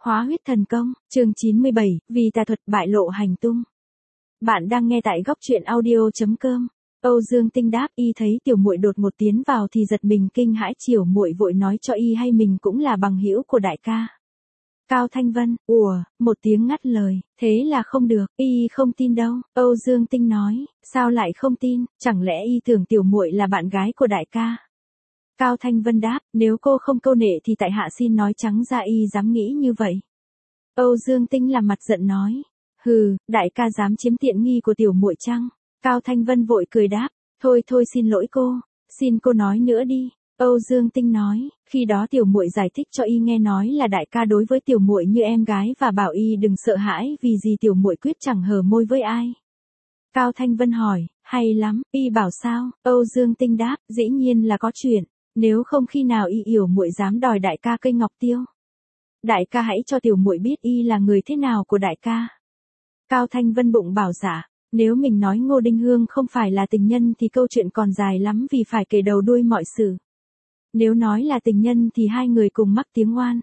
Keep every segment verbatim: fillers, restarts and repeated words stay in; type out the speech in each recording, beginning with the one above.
Hóa huyết thần công, chương chín mươi bảy, vì tà thuật bại lộ hành tung. Bạn đang nghe tại góc truyện audio.com. Âu Dương Tinh đáp, y thấy tiểu muội đột một tiến vào thì giật mình kinh hãi, chiều muội vội nói cho y hay mình cũng là bằng hữu của đại ca. Cao Thanh Vân, ùa, một tiếng ngắt lời, thế là không được, y không tin đâu. Âu Dương Tinh nói, sao lại không tin, chẳng lẽ y tưởng tiểu muội là bạn gái của đại ca? Cao Thanh Vân đáp, nếu cô không câu nệ thì tại hạ xin nói trắng ra y dám nghĩ như vậy. Âu Dương Tinh làm mặt giận nói, hừ, đại ca dám chiếm tiện nghi của tiểu muội chăng? Cao Thanh Vân vội cười đáp, thôi thôi xin lỗi cô, xin cô nói nữa đi. Âu Dương Tinh nói, khi đó tiểu muội giải thích cho y nghe nói là đại ca đối với tiểu muội như em gái và bảo y đừng sợ hãi vì gì tiểu muội quyết chẳng hờ môi với ai. Cao Thanh Vân hỏi, hay lắm, y bảo sao? Âu Dương Tinh đáp, dĩ nhiên là có chuyện, nếu không khi nào y yểu muội dám đòi đại ca cây ngọc tiêu. Đại ca hãy cho tiểu muội biết y là người thế nào của đại ca. Cao Thanh Vân bụng bảo dạ, nếu mình nói Ngô Đinh Hương không phải là tình nhân thì câu chuyện còn dài lắm vì phải kể đầu đuôi mọi sự. Nếu nói là tình nhân thì hai người cùng mắc tiếng oan.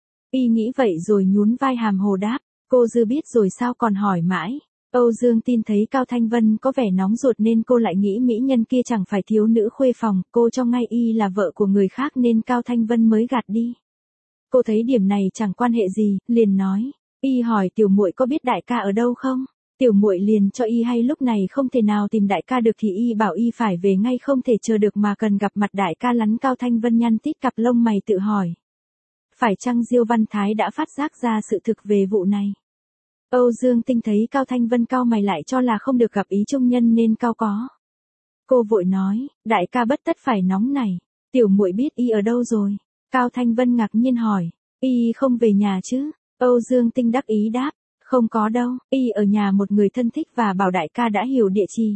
Y nghĩ vậy rồi nhún vai hàm hồ đáp, cô dư biết rồi sao còn hỏi mãi. Âu Dương Tin thấy Cao Thanh Vân có vẻ nóng ruột nên cô lại nghĩ mỹ nhân kia chẳng phải thiếu nữ khuê phòng, cô cho ngay y là vợ của người khác nên Cao Thanh Vân mới gạt đi. Cô thấy điểm này chẳng quan hệ gì, liền nói, y hỏi tiểu muội có biết đại ca ở đâu không? Tiểu muội liền cho y hay lúc này không thể nào tìm đại ca được thì y bảo y phải về ngay, không thể chờ được mà cần gặp mặt đại ca lắn. Cao Thanh Vân nhăn tít cặp lông mày tự hỏi, phải chăng Diêu Văn Thái đã phát giác ra sự thực về vụ này? Âu Dương Tinh thấy Cao Thanh Vân cau mày lại cho là không được gặp ý trung nhân nên cau có. Cô vội nói, đại ca bất tất phải nóng này, tiểu muội biết y ở đâu rồi? Cao Thanh Vân ngạc nhiên hỏi, y không về nhà chứ? Âu Dương Tinh đắc ý đáp, không có đâu, y ở nhà một người thân thích và bảo đại ca đã hiểu địa chỉ.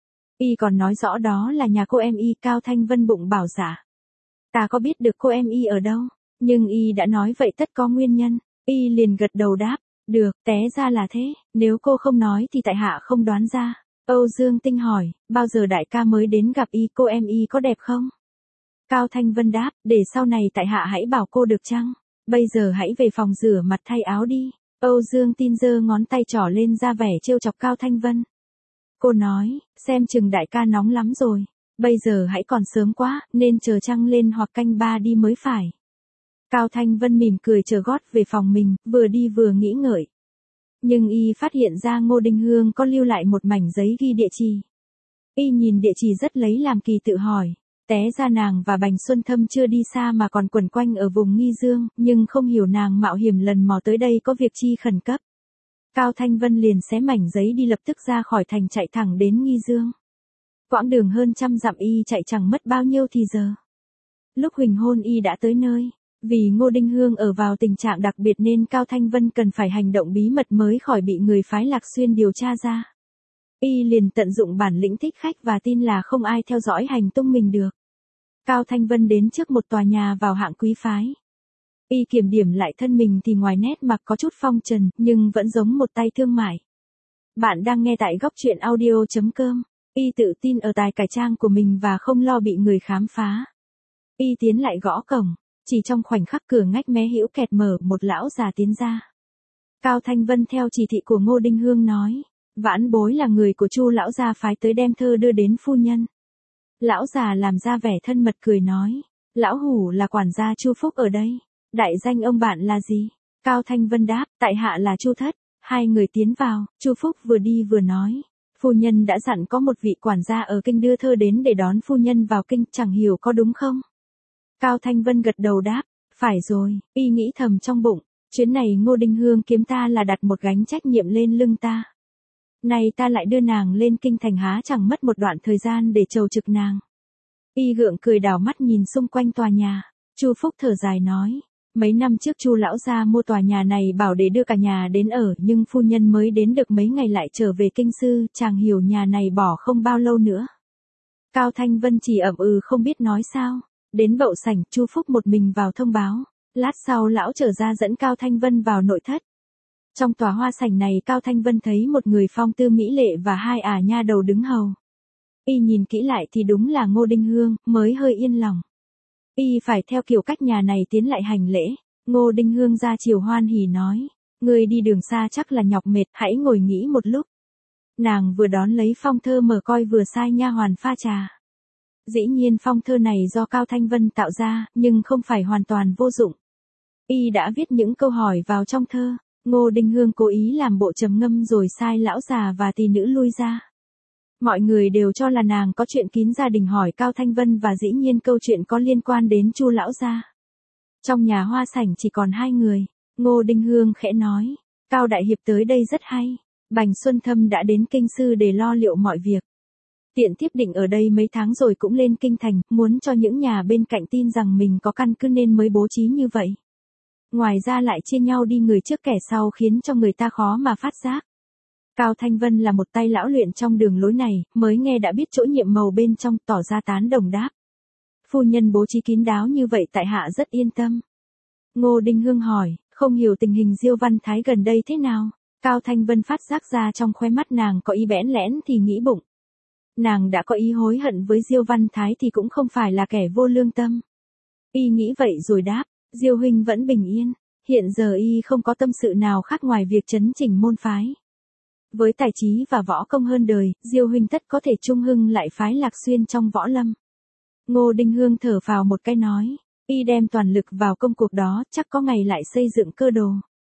Y còn nói rõ đó là nhà cô em y. Cao Thanh Vân bụng bảo dạ, ta có biết được cô em y ở đâu, nhưng y đã nói vậy tất có nguyên nhân. Y liền gật đầu đáp, được, té ra là thế, nếu cô không nói thì tại hạ không đoán ra. Âu Dương Tinh hỏi, bao giờ đại ca mới đến gặp y, cô em y có đẹp không? Cao Thanh Vân đáp, để sau này tại hạ hãy bảo cô được chăng? Bây giờ hãy về phòng rửa mặt thay áo đi. Âu Dương Tin giơ ngón tay trỏ lên ra vẻ trêu chọc Cao Thanh Vân. Cô nói, xem chừng đại ca nóng lắm rồi, bây giờ hãy còn sớm quá, nên chờ trăng lên hoặc canh ba đi mới phải. Cao Thanh Vân mỉm cười chờ gót về phòng mình, vừa đi vừa nghĩ ngợi. Nhưng y phát hiện ra Ngô Đinh Hương có lưu lại một mảnh giấy ghi địa chỉ. Y nhìn địa chỉ rất lấy làm kỳ, tự hỏi, té ra nàng và Bành Xuân Thâm chưa đi xa mà còn quẩn quanh ở vùng Nghi Dương, nhưng không hiểu nàng mạo hiểm lần mò tới đây có việc chi khẩn cấp. Cao Thanh Vân liền xé mảnh giấy đi, lập tức ra khỏi thành chạy thẳng đến Nghi Dương. Quãng đường hơn trăm dặm y chạy chẳng mất bao nhiêu thì giờ. Lúc huỳnh hôn y đã tới nơi. Vì Ngô Đinh Hương ở vào tình trạng đặc biệt nên Cao Thanh Vân cần phải hành động bí mật mới khỏi bị người phái Lạc Xuyên điều tra ra. Y liền tận dụng bản lĩnh thích khách và tin là không ai theo dõi hành tung mình được. Cao Thanh Vân đến trước một tòa nhà vào hạng quý phái. Y kiểm điểm lại thân mình thì ngoài nét mặt có chút phong trần, nhưng vẫn giống một tay thương mại. Bạn đang nghe tại góc truyện audio.com. Y tự tin ở tài cải trang của mình và không lo bị người khám phá. Y tiến lại gõ cổng. Chỉ trong khoảnh khắc cửa ngách mé hữu kẹt mở, một lão già tiến ra. Cao Thanh Vân theo chỉ thị của Ngô Đinh Hương nói, vãn bối là người của Chu lão gia phái tới đem thơ đưa đến phu nhân. Lão già làm ra vẻ thân mật cười nói, lão hủ là quản gia Chu Phúc ở đây, đại danh ông bạn là gì? Cao Thanh Vân đáp, tại hạ là Chu Thất. Hai người tiến vào, Chu Phúc vừa đi vừa nói, phu nhân đã dặn có một vị quản gia ở kinh đưa thơ đến để đón phu nhân vào kinh, chẳng hiểu có đúng không? Cao Thanh Vân gật đầu đáp, phải rồi. Y nghĩ thầm trong bụng, chuyến này Ngô Đinh Hương kiếm ta là đặt một gánh trách nhiệm lên lưng ta. Này ta lại đưa nàng lên kinh thành, há chẳng mất một đoạn thời gian để chầu trực nàng. Y gượng cười đảo mắt nhìn xung quanh tòa nhà. Chu Phúc thở dài nói, mấy năm trước Chu lão gia mua tòa nhà này bảo để đưa cả nhà đến ở, nhưng phu nhân mới đến được mấy ngày lại trở về kinh sư, chàng hiểu nhà này bỏ không bao lâu nữa. Cao Thanh Vân chỉ ậm ừ không biết nói sao. Đến bậu sảnh, Chu Phúc một mình vào thông báo. Lát sau lão trở ra dẫn Cao Thanh Vân vào nội thất. Trong tòa hoa sảnh này Cao Thanh Vân thấy một người phong tư mỹ lệ và hai ả nha đầu đứng hầu. Y nhìn kỹ lại thì đúng là Ngô Đinh Hương, mới hơi yên lòng. Y phải theo kiểu cách nhà này tiến lại hành lễ. Ngô Đinh Hương ra chiều hoan hỉ nói, ngươi đi đường xa chắc là nhọc mệt, hãy ngồi nghỉ một lúc. Nàng vừa đón lấy phong thơ mở coi vừa sai nha hoàn pha trà. Dĩ nhiên phong thơ này do Cao Thanh Vân tạo ra, nhưng không phải hoàn toàn vô dụng. Y đã viết những câu hỏi vào trong thơ, Ngô Đinh Hương cố ý làm bộ trầm ngâm rồi sai lão già và tỷ nữ lui ra. Mọi người đều cho là nàng có chuyện kín gia đình hỏi Cao Thanh Vân và dĩ nhiên câu chuyện có liên quan đến Chu lão gia. Trong nhà hoa sảnh chỉ còn hai người, Ngô Đinh Hương khẽ nói, Cao đại hiệp tới đây rất hay, Bành Xuân Thâm đã đến kinh sư để lo liệu mọi việc. Tiện tiếp định ở đây mấy tháng rồi cũng lên kinh thành, muốn cho những nhà bên cạnh tin rằng mình có căn cứ nên mới bố trí như vậy. Ngoài ra lại chia nhau đi người trước kẻ sau khiến cho người ta khó mà phát giác. Cao Thanh Vân là một tay lão luyện trong đường lối này, mới nghe đã biết chỗ nhiệm màu bên trong, tỏ ra tán đồng đáp. Phu nhân bố trí kín đáo như vậy tại hạ rất yên tâm. Ngô Đinh Hương hỏi, không hiểu tình hình Diêu Văn Thái gần đây thế nào? Cao Thanh Vân phát giác ra trong khóe mắt nàng có ý bẽn lẽn thì nghĩ bụng. Nàng đã có ý hối hận với Diêu Văn Thái thì cũng không phải là kẻ vô lương tâm. Y nghĩ vậy rồi đáp, Diêu huynh vẫn bình yên, hiện giờ y không có tâm sự nào khác ngoài việc chấn chỉnh môn phái. Với tài trí và võ công hơn đời, Diêu huynh tất có thể trung hưng lại phái Lạc Xuyên trong võ lâm. Ngô Đinh Hương thở phào một cái nói, y đem toàn lực vào công cuộc đó, chắc có ngày lại xây dựng cơ đồ.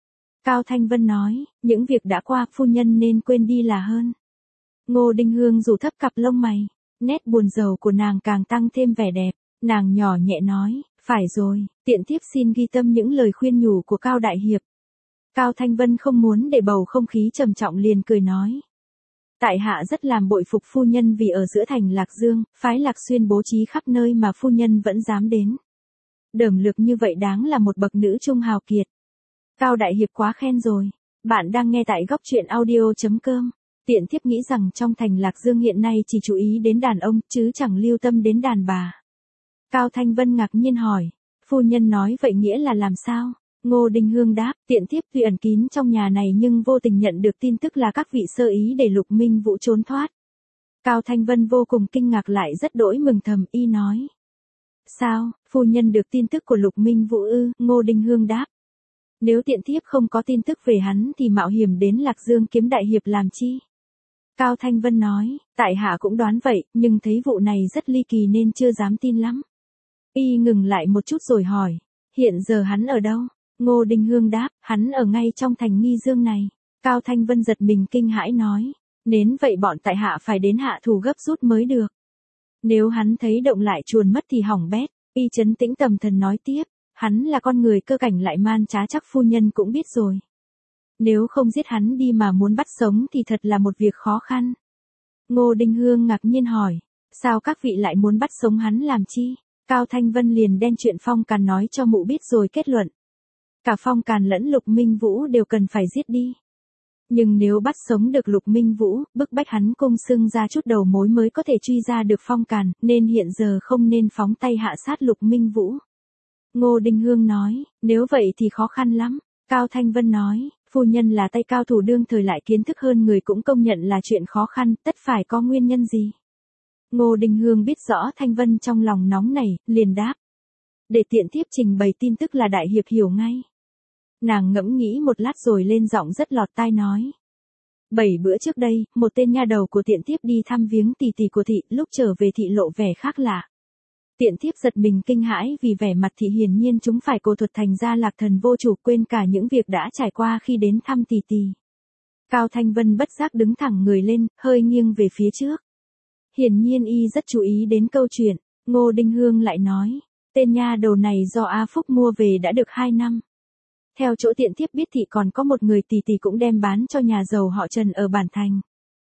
Cao Thanh Vân nói, những việc đã qua phu nhân nên quên đi là hơn. Ngô Đinh Hương rủ thấp cặp lông mày, nét buồn rầu của nàng càng tăng thêm vẻ đẹp, nàng nhỏ nhẹ nói, phải rồi, tiện thiếp xin ghi tâm những lời khuyên nhủ của Cao đại hiệp. Cao Thanh Vân không muốn để bầu không khí trầm trọng liền cười nói. Tại hạ rất làm bội phục phu nhân vì ở giữa thành Lạc Dương, phái Lạc Xuyên bố trí khắp nơi mà phu nhân vẫn dám đến. Đởm lực như vậy đáng là một bậc nữ trung hào kiệt. Cao đại hiệp quá khen rồi. Bạn đang nghe tại góc truyện audio chấm com. Tiện thiếp nghĩ rằng trong thành Lạc Dương hiện nay chỉ chú ý đến đàn ông chứ chẳng lưu tâm đến đàn bà. Cao Thanh Vân ngạc nhiên hỏi. Phu nhân nói vậy nghĩa là làm sao? Ngô Đinh Hương đáp, tiện thiếp tuy ẩn kín trong nhà này nhưng vô tình nhận được tin tức là các vị sơ ý để Lục Minh Vũ trốn thoát. Cao Thanh Vân vô cùng kinh ngạc lại rất đỗi mừng thầm, y nói. Sao, phu nhân được tin tức của Lục Minh Vũ ư? Ngô Đinh Hương đáp. Nếu tiện thiếp không có tin tức về hắn thì mạo hiểm đến Lạc Dương kiếm đại hiệp làm chi? Cao Thanh Vân nói, tại hạ cũng đoán vậy, nhưng thấy vụ này rất ly kỳ nên chưa dám tin lắm. Y ngừng lại một chút rồi hỏi, hiện giờ hắn ở đâu? Ngô Đinh Hương đáp, hắn ở ngay trong thành Nghi Dương này. Cao Thanh Vân giật mình kinh hãi nói, nếu vậy bọn tại hạ phải đến hạ thủ gấp rút mới được. Nếu hắn thấy động lại chuồn mất thì hỏng bét. Y trấn tĩnh tầm thần nói tiếp, hắn là con người cơ cảnh lại man trá chắc phu nhân cũng biết rồi. Nếu không giết hắn đi mà muốn bắt sống thì thật là một việc khó khăn. Ngô Đinh Hương ngạc nhiên hỏi, sao các vị lại muốn bắt sống hắn làm chi? Cao Thanh Vân liền đem chuyện Phong Càn nói cho mụ biết rồi kết luận. Cả Phong Càn lẫn Lục Minh Vũ đều cần phải giết đi. Nhưng nếu bắt sống được Lục Minh Vũ, bức bách hắn cung xưng ra chút đầu mối mới có thể truy ra được Phong Càn, nên hiện giờ không nên phóng tay hạ sát Lục Minh Vũ. Ngô Đinh Hương nói, nếu vậy thì khó khăn lắm. Cao Thanh Vân nói, phu nhân là tay cao thủ đương thời lại kiến thức hơn người cũng công nhận là chuyện khó khăn, tất phải có nguyên nhân gì. Ngô Đinh Hương biết rõ Thanh Vân trong lòng nóng nảy, liền đáp. Để tiện thiếp trình bày tin tức là đại hiệp hiểu ngay. Nàng ngẫm nghĩ một lát rồi lên giọng rất lọt tai nói. Bảy bữa trước đây, một tên nha đầu của tiện thiếp đi thăm viếng tỷ tỷ của thị, lúc trở về thị lộ vẻ khác lạ. Tiện thiếp giật mình kinh hãi vì vẻ mặt thị hiển nhiên chúng phải cô thuật thành ra Lạc Thần vô chủ, quên cả những việc đã trải qua khi đến thăm tỷ tỷ. Cao Thanh Vân bất giác đứng thẳng người lên, hơi nghiêng về phía trước. Hiển nhiên y rất chú ý đến câu chuyện. Ngô Đinh Hương lại nói, tên nha đầu này do A Phúc mua về đã được hai năm. Theo chỗ tiện thiếp biết thì còn có một người tỷ tỷ cũng đem bán cho nhà giàu họ Trần ở Bản Thành.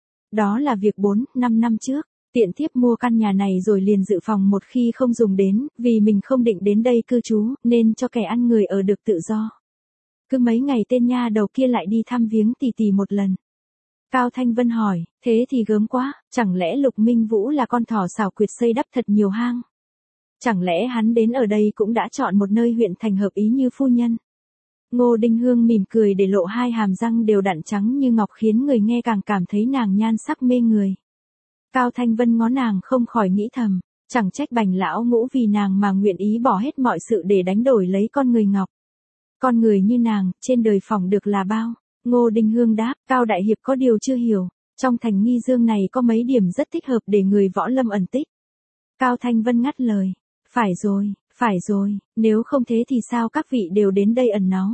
Đó là việc bốn, năm năm trước. Tiện thiếp mua căn nhà này rồi liền dự phòng một khi không dùng đến, vì mình không định đến đây cư trú, nên cho kẻ ăn người ở được tự do. Cứ mấy ngày tên nha đầu kia lại đi thăm viếng tỷ tỷ một lần. Cao Thanh Vân hỏi, thế thì gớm quá, chẳng lẽ Lục Minh Vũ là con thỏ xảo quyệt xây đắp thật nhiều hang? Chẳng lẽ hắn đến ở đây cũng đã chọn một nơi huyện thành hợp ý như phu nhân? Ngô Đinh Hương mỉm cười để lộ hai hàm răng đều đặn trắng như ngọc khiến người nghe càng cảm thấy nàng nhan sắc mê người. Cao Thanh Vân ngó nàng không khỏi nghĩ thầm, chẳng trách Bành lão ngũ vì nàng mà nguyện ý bỏ hết mọi sự để đánh đổi lấy con người ngọc. Con người như nàng, trên đời phỏng được là bao. Ngô Đinh Hương đáp, Cao đại hiệp có điều chưa hiểu, trong thành Nghi Dương này có mấy điểm rất thích hợp để người võ lâm ẩn tích. Cao Thanh Vân ngắt lời, phải rồi, phải rồi, nếu không thế thì sao các vị đều đến đây ẩn náu.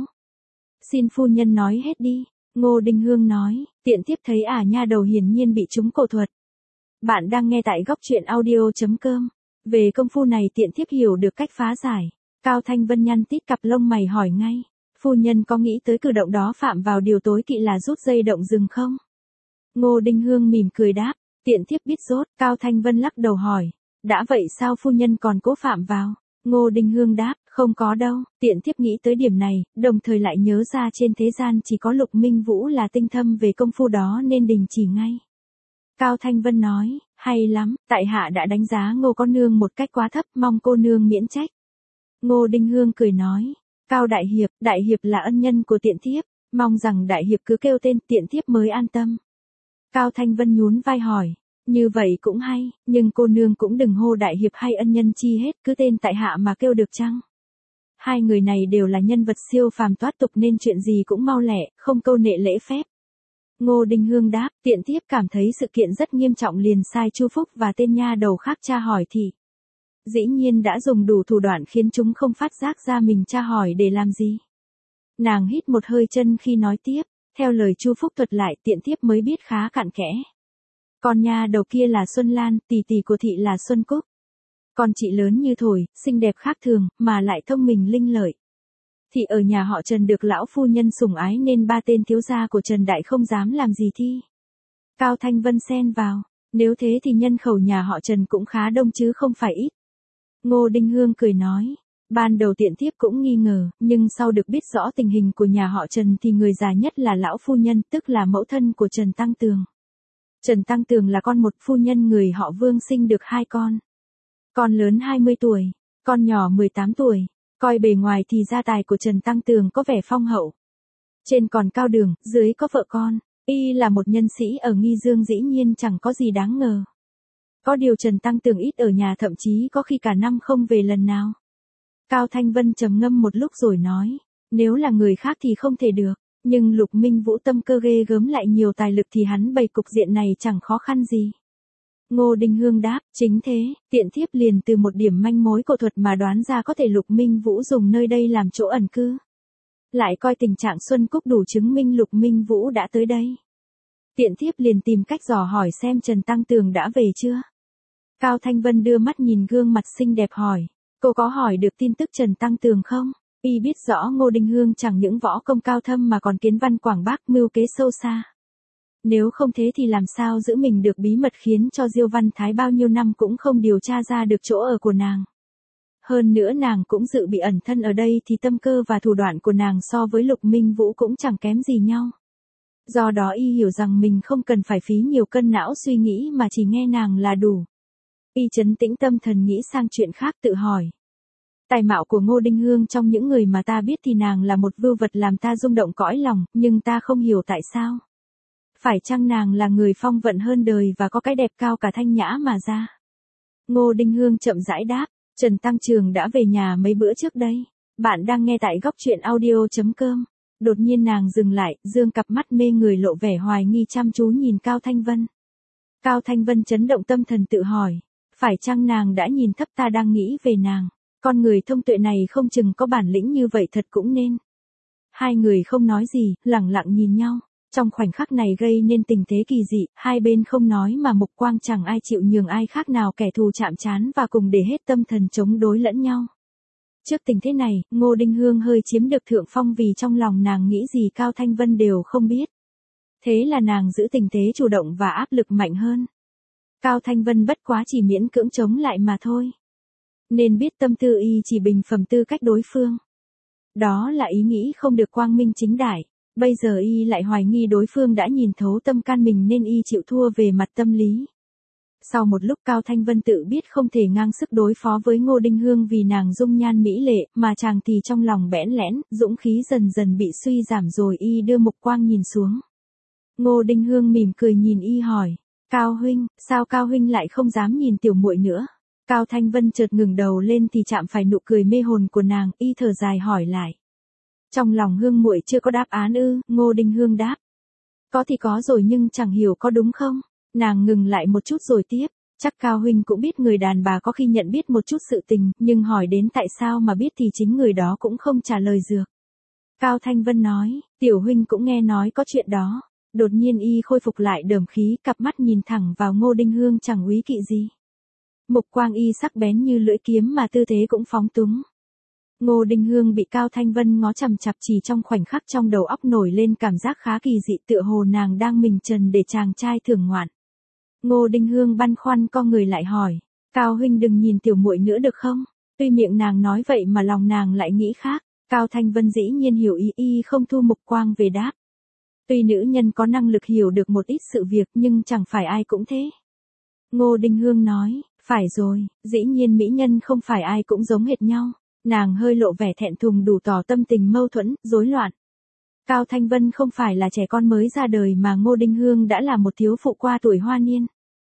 Xin phu nhân nói hết đi. Ngô Đinh Hương nói, tiện thiếp thấy ả nha đầu hiển nhiên bị trúng cổ thuật. Bạn đang nghe tại góc truyện audio.com. Về công phu này tiện thiếp hiểu được cách phá giải. Cao Thanh Vân nhăn tít cặp lông mày hỏi ngay. Phu nhân có nghĩ tới cử động đó phạm vào điều tối kỵ là rút dây động rừng không? Ngô Đinh Hương mỉm cười đáp, tiện thiếp biết rốt. Cao Thanh Vân lắc đầu hỏi, đã vậy sao phu nhân còn cố phạm vào? Ngô Đinh Hương đáp, không có đâu, tiện thiếp nghĩ tới điểm này, đồng thời lại nhớ ra trên thế gian chỉ có Lục Minh Vũ là tinh thâm về công phu đó nên đình chỉ ngay. Cao Thanh Vân nói, hay lắm, tại hạ đã đánh giá Ngô cô nương một cách quá thấp, mong cô nương miễn trách. Ngô Đinh Hương cười nói, Cao đại hiệp, đại hiệp là ân nhân của tiện thiếp, mong rằng đại hiệp cứ kêu tên tiện thiếp mới an tâm. Cao Thanh Vân nhún vai hỏi, như vậy cũng hay, nhưng cô nương cũng đừng hô đại hiệp hay ân nhân chi hết, cứ tên tại hạ mà kêu được chăng? Hai người này đều là nhân vật siêu phàm toát tục nên chuyện gì cũng mau lẹ, không câu nệ lễ phép. Ngô Đinh Hương đáp, tiện thiếp cảm thấy sự kiện rất nghiêm trọng liền sai Chu Phúc và tên nha đầu khác tra hỏi thì. Dĩ nhiên đã dùng đủ thủ đoạn khiến chúng không phát giác ra mình tra hỏi để làm gì. Nàng hít một hơi chân khi nói tiếp, theo lời Chu Phúc thuật lại tiện thiếp mới biết khá cặn kẽ. Con nha đầu kia là Xuân Lan, tỷ tỷ của thị là Xuân Cúc. Con chị lớn như thổi, xinh đẹp khác thường, mà lại thông minh linh lợi. Thị ở nhà họ Trần được lão phu nhân sủng ái nên ba tên thiếu gia của Trần Đại không dám làm gì thi. Cao Thanh Vân xen vào, nếu thế thì nhân khẩu nhà họ Trần cũng khá đông chứ không phải ít. Ngô Đinh Hương cười nói, ban đầu tiện thiếp cũng nghi ngờ, nhưng sau được biết rõ tình hình của nhà họ Trần thì người già nhất là lão phu nhân, tức là mẫu thân của Trần Tăng Tường. Trần Tăng Tường là con một phu nhân người họ Vương sinh được hai con. Con lớn hai mươi tuổi, con nhỏ mười tám tuổi, coi bề ngoài thì gia tài của Trần Tăng Tường có vẻ phong hậu. Trên còn cao đường, dưới có vợ con, y là một nhân sĩ ở Nghi Dương dĩ nhiên chẳng có gì đáng ngờ. Có điều Trần Tăng Tường ít ở nhà thậm chí có khi cả năm không về lần nào. Cao Thanh Vân trầm ngâm một lúc rồi nói, nếu là người khác thì không thể được, nhưng Lục Minh Vũ tâm cơ ghê gớm lại nhiều tài lực thì hắn bày cục diện này chẳng khó khăn gì. Ngô Đinh Hương đáp, chính thế, tiện thiếp liền từ một điểm manh mối cổ thuật mà đoán ra có thể Lục Minh Vũ dùng nơi đây làm chỗ ẩn cư. Lại coi tình trạng Xuân Cúc đủ chứng minh Lục Minh Vũ đã tới đây. Tiện thiếp liền tìm cách dò hỏi xem Trần Tăng Tường đã về chưa. Cao Thanh Vân đưa mắt nhìn gương mặt xinh đẹp hỏi, cô có hỏi được tin tức Trần Tăng Tường không? Y biết rõ Ngô Đinh Hương chẳng những võ công cao thâm mà còn kiến văn quảng bác mưu kế sâu xa. Nếu không thế thì làm sao giữ mình được bí mật khiến cho Diêu Văn Thái bao nhiêu năm cũng không điều tra ra được chỗ ở của nàng. Hơn nữa nàng cũng dự bị ẩn thân ở đây thì tâm cơ và thủ đoạn của nàng so với Lục Minh Vũ cũng chẳng kém gì nhau. Do đó y hiểu rằng mình không cần phải phí nhiều cân não suy nghĩ mà chỉ nghe nàng là đủ. Y trấn tĩnh tâm thần nghĩ sang chuyện khác tự hỏi. Tài mạo của Ngô Đinh Hương trong những người mà ta biết thì nàng là một vưu vật làm ta rung động cõi lòng, nhưng ta không hiểu tại sao. Phải chăng nàng là người phong vận hơn đời và có cái đẹp cao cả thanh nhã mà ra? Ngô Đinh Hương chậm rãi đáp, Trần Tăng Trường đã về nhà mấy bữa trước đây. Bạn đang nghe tại góc truyện audio.com. Đột nhiên nàng dừng lại, dương cặp mắt mê người lộ vẻ hoài nghi chăm chú nhìn Cao Thanh Vân. Cao Thanh Vân chấn động tâm thần tự hỏi, phải chăng nàng đã nhìn thấp ta đang nghĩ về nàng? Con người thông tuệ này không chừng có bản lĩnh như vậy thật cũng nên. Hai người không nói gì, lặng lặng nhìn nhau. Trong khoảnh khắc này gây nên tình thế kỳ dị, hai bên không nói mà mục quang chẳng ai chịu nhường ai khác nào kẻ thù chạm trán và cùng để hết tâm thần chống đối lẫn nhau. Trước tình thế này, Ngô Đinh Hương hơi chiếm được thượng phong vì trong lòng nàng nghĩ gì Cao Thanh Vân đều không biết. Thế là nàng giữ tình thế chủ động và áp lực mạnh hơn. Cao Thanh Vân bất quá chỉ miễn cưỡng chống lại mà thôi. Nên biết tâm tư y chỉ bình phẩm tư cách đối phương. Đó là ý nghĩ không được quang minh chính đại. Bây giờ y lại hoài nghi đối phương đã nhìn thấu tâm can mình nên y chịu thua về mặt tâm lý. Sau một lúc Cao Thanh Vân tự biết không thể ngang sức đối phó với Ngô Đinh Hương vì nàng dung nhan mỹ lệ, mà chàng thì trong lòng bẽn lẽn, dũng khí dần dần bị suy giảm rồi y đưa mục quang nhìn xuống. Ngô Đinh Hương mỉm cười nhìn y hỏi, Cao huynh, sao Cao huynh lại không dám nhìn tiểu muội nữa? Cao Thanh Vân chợt ngừng đầu lên thì chạm phải nụ cười mê hồn của nàng, y thở dài hỏi lại. Trong lòng Hương muội chưa có đáp án ư? Ngô Đình Hương đáp. Có thì có rồi nhưng chẳng hiểu có đúng không? Nàng ngừng lại một chút rồi tiếp. Chắc Cao huynh cũng biết người đàn bà có khi nhận biết một chút sự tình, nhưng hỏi đến tại sao mà biết thì chính người đó cũng không trả lời dược. Cao Thanh Vân nói, tiểu huynh cũng nghe nói có chuyện đó. Đột nhiên y khôi phục lại đờm khí, cặp mắt nhìn thẳng vào Ngô Đình Hương chẳng úy kỵ gì. Mục quang y sắc bén như lưỡi kiếm mà tư thế cũng phóng túng. Ngô Đình Hương bị Cao Thanh Vân ngó chằm chằm, chỉ trong khoảnh khắc trong đầu óc nổi lên cảm giác khá kỳ dị, tựa hồ nàng đang mình trần để chàng trai thưởng ngoạn. Ngô Đình Hương băn khoăn co người lại hỏi, Cao huynh đừng nhìn tiểu muội nữa được không? Tuy miệng nàng nói vậy mà lòng nàng lại nghĩ khác. Cao Thanh Vân dĩ nhiên hiểu ý, y không thu mục quang về đáp. Tuy nữ nhân có năng lực hiểu được một ít sự việc nhưng chẳng phải ai cũng thế. Ngô Đình Hương nói, phải rồi, dĩ nhiên mỹ nhân không phải ai cũng giống hệt nhau. Nàng hơi lộ vẻ thẹn thùng đủ tỏ tâm tình mâu thuẫn, rối loạn. Cao Thanh Vân không phải là trẻ con mới ra đời mà Ngô Đình Hương đã là một thiếu phụ qua tuổi hoa niên.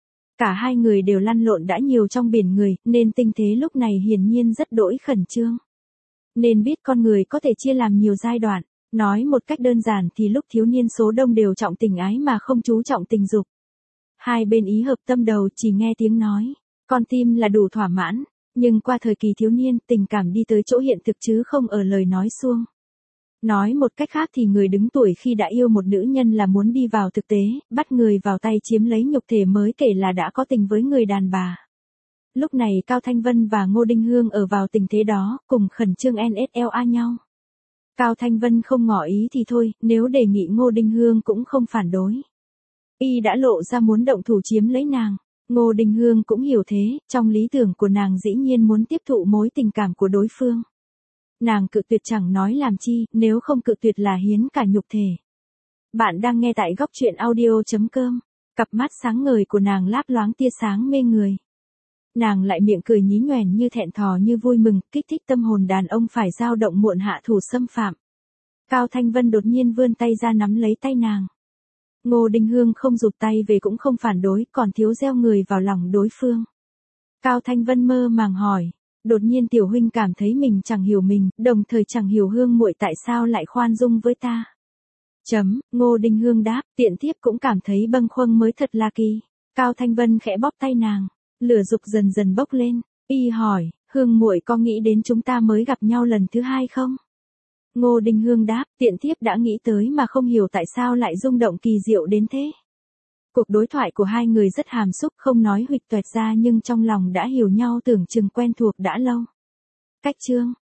Cả hai người đều lăn lộn đã nhiều trong biển người, nên tình thế lúc này hiển nhiên rất đỗi khẩn trương. Nên biết con người có thể chia làm nhiều giai đoạn, nói một cách đơn giản thì lúc thiếu niên số đông đều trọng tình ái mà không chú trọng tình dục. Hai bên ý hợp tâm đầu chỉ nghe tiếng nói, con tim là đủ thỏa mãn, nhưng qua thời kỳ thiếu niên tình cảm đi tới chỗ hiện thực chứ không ở lời nói suông. Nói một cách khác thì người đứng tuổi khi đã yêu một nữ nhân là muốn đi vào thực tế, bắt người vào tay chiếm lấy nhục thể mới kể là đã có tình với người đàn bà. Lúc này Cao Thanh Vân và Ngô Đình Hương ở vào tình thế đó, cùng khẩn trương en ét lờ a nhau. Cao Thanh Vân không ngỏ ý thì thôi, nếu đề nghị Ngô Đình Hương cũng không phản đối. Y đã lộ ra muốn động thủ chiếm lấy nàng. Ngô Đình Hương cũng hiểu thế, trong lý tưởng của nàng dĩ nhiên muốn tiếp thụ mối tình cảm của đối phương. Nàng cự tuyệt chẳng nói làm chi, nếu không cự tuyệt là hiến cả nhục thể. Bạn đang nghe tại góc truyện audio chấm com. Cặp mắt sáng ngời của nàng láp loáng tia sáng mê người. Nàng lại miệng cười nhí nhoẻn như thẹn thò như vui mừng, kích thích tâm hồn đàn ông phải dao động muộn hạ thủ xâm phạm. Cao Thanh Vân đột nhiên vươn tay ra nắm lấy tay nàng. Ngô Đình Hương không rụt tay về cũng không phản đối, còn thiếu gieo người vào lòng đối phương. Cao Thanh Vân mơ màng hỏi, đột nhiên tiểu huynh cảm thấy mình chẳng hiểu mình, đồng thời chẳng hiểu Hương muội tại sao lại khoan dung với ta. Chấm, Ngô Đình Hương đáp, tiện thiếp cũng cảm thấy bâng khuâng mới thật là kỳ. Cao Thanh Vân khẽ bóp tay nàng, lửa dục dần dần bốc lên, y hỏi, Hương muội có nghĩ đến chúng ta mới gặp nhau lần thứ hai không? Ngô Đình Hương đáp, tiện thiếp đã nghĩ tới mà không hiểu tại sao lại rung động kỳ diệu đến thế. Cuộc đối thoại của hai người rất hàm xúc, không nói huỵch toẹt ra nhưng trong lòng đã hiểu nhau, tưởng chừng quen thuộc đã lâu. Cách chương